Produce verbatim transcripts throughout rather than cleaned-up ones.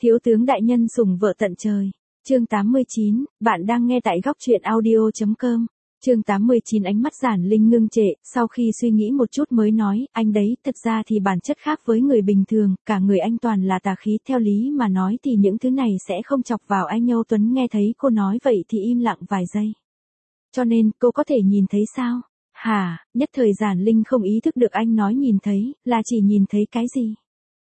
Thiếu tướng đại nhân sủng vợ tận trời. Chương tám mươi chín, bạn đang nghe tại góc truyện audio chấm com. Chương tám mươi chín ánh mắt Giản Linh ngưng trệ, sau khi suy nghĩ một chút mới nói, anh đấy, thật ra thì bản chất khác với người bình thường, cả người anh toàn là tà khí, theo lý mà nói thì những thứ này sẽ không chọc vào anh. Âu Tuấn nghe thấy cô nói vậy thì im lặng vài giây. Cho nên, cô có thể nhìn thấy sao? Hả, nhất thời Giản Linh không ý thức được anh nói nhìn thấy, là chỉ nhìn thấy cái gì?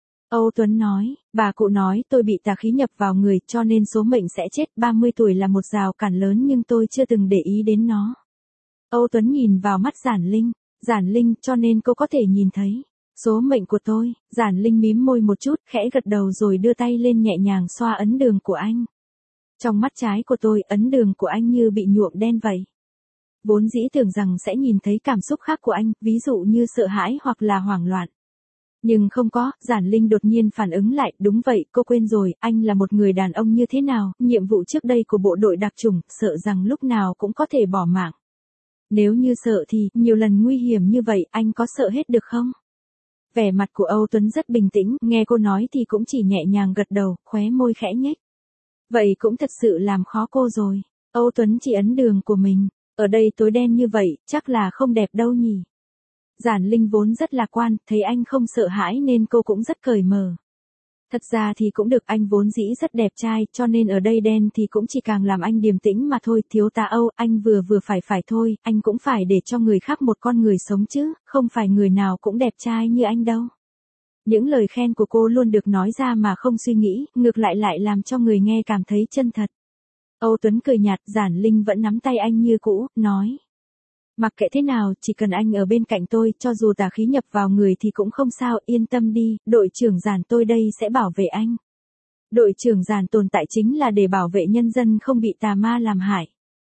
Âu Tuấn nói, bà cụ nói tôi bị tà khí nhập vào người cho nên số mệnh sẽ chết, ba mươi tuổi là một rào cản lớn nhưng tôi chưa từng để ý đến nó. Âu Tuấn nhìn vào mắt Giản Linh, Giản Linh cho nên cô có thể nhìn thấy. Số mệnh của tôi, Giản Linh mím môi một chút, khẽ gật đầu rồi đưa tay lên nhẹ nhàng xoa ấn đường của anh. Trong mắt trái của tôi, ấn đường của anh như bị nhuộm đen vậy. Vốn dĩ tưởng rằng sẽ nhìn thấy cảm xúc khác của anh, ví dụ như sợ hãi hoặc là hoảng loạn. Nhưng không có, Giản Linh đột nhiên phản ứng lại, đúng vậy, cô quên rồi, anh là một người đàn ông như thế nào, nhiệm vụ trước đây của bộ đội đặc chủng, sợ rằng lúc nào cũng có thể bỏ mạng. Nếu như sợ thì, nhiều lần nguy hiểm như vậy, anh có sợ hết được không? Vẻ mặt của Âu Tuấn rất bình tĩnh, nghe cô nói thì cũng chỉ nhẹ nhàng gật đầu, khóe môi khẽ nhếch. Vậy cũng thật sự làm khó cô rồi. Âu Tuấn chỉ ấn đường của mình, ở đây tối đen như vậy, chắc là không đẹp đâu nhỉ. Giản Linh vốn rất lạc quan, thấy anh không sợ hãi nên cô cũng rất cởi mở. Thật ra thì cũng được, anh vốn dĩ rất đẹp trai, cho nên ở đây đen thì cũng chỉ càng làm anh điềm tĩnh mà thôi. Thiếu tá Âu, anh vừa vừa phải phải thôi, anh cũng phải để cho người khác một con người sống chứ, không phải người nào cũng đẹp trai như anh đâu. Những lời khen của cô luôn được nói ra mà không suy nghĩ, ngược lại lại làm cho người nghe cảm thấy chân thật. Âu Tuấn cười nhạt, Giản Linh vẫn nắm tay anh như cũ, nói. Mặc kệ thế nào, chỉ cần anh ở bên cạnh tôi, cho dù tà khí nhập vào người thì cũng không sao, yên tâm đi, đội trưởng Giản tôi đây sẽ bảo vệ anh. Đội trưởng Giản tồn tại chính là để bảo vệ nhân dân không bị tà ma làm hại.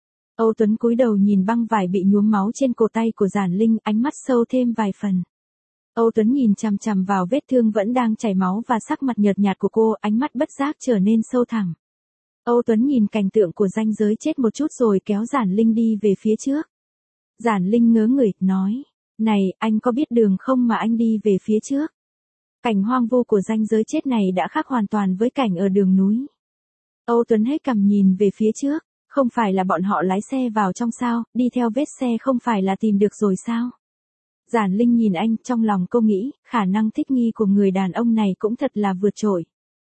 Âu Tuấn cúi đầu nhìn băng vải bị nhuốm máu trên cổ tay của Giản Linh, ánh mắt sâu thêm vài phần. Âu Tuấn nhìn chằm chằm vào vết thương vẫn đang chảy máu và sắc mặt nhợt nhạt của cô, ánh mắt bất giác trở nên sâu thẳm. Âu Tuấn nhìn cảnh tượng của ranh giới chết một chút rồi kéo Giản Linh đi về phía trước. Giản Linh ngớ người, nói, này, anh có biết đường không mà anh đi về phía trước? Cảnh hoang vu của ranh giới chết này đã khác hoàn toàn với cảnh ở đường núi. Âu Tuấn hết cằm nhìn về phía trước, không phải là bọn họ lái xe vào trong sao, đi theo vết xe không phải là tìm được rồi sao? Giản Linh nhìn anh, trong lòng cô nghĩ, khả năng thích nghi của người đàn ông này cũng thật là vượt trội.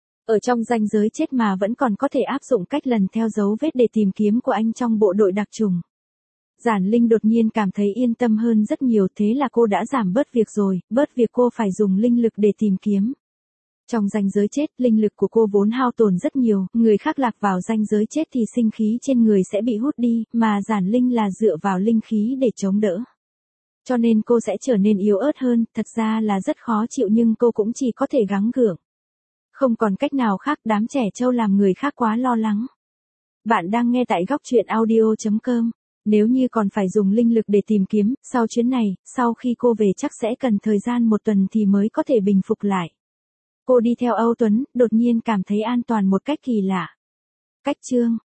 Ở trong ranh giới chết mà vẫn còn có thể áp dụng cách lần theo dấu vết để tìm kiếm của anh trong bộ đội đặc chủng. Giản Linh đột nhiên cảm thấy yên tâm hơn rất nhiều, thế là cô đã giảm bớt việc rồi, bớt việc cô phải dùng linh lực để tìm kiếm. Trong ranh giới chết, linh lực của cô vốn hao tổn rất nhiều, người khác lạc vào ranh giới chết thì sinh khí trên người sẽ bị hút đi, mà Giản Linh là dựa vào linh khí để chống đỡ. Cho nên cô sẽ trở nên yếu ớt hơn, thật ra là rất khó chịu nhưng cô cũng chỉ có thể gắng gượng. Không còn cách nào khác, đám trẻ trâu làm người khác quá lo lắng. Bạn đang nghe tại góc truyện audio chấm com. Nếu như còn phải dùng linh lực để tìm kiếm, sau chuyến này, sau khi cô về chắc sẽ cần thời gian một tuần thì mới có thể bình phục lại. Cô đi theo Âu Tuấn, đột nhiên cảm thấy an toàn một cách kỳ lạ. Cách chương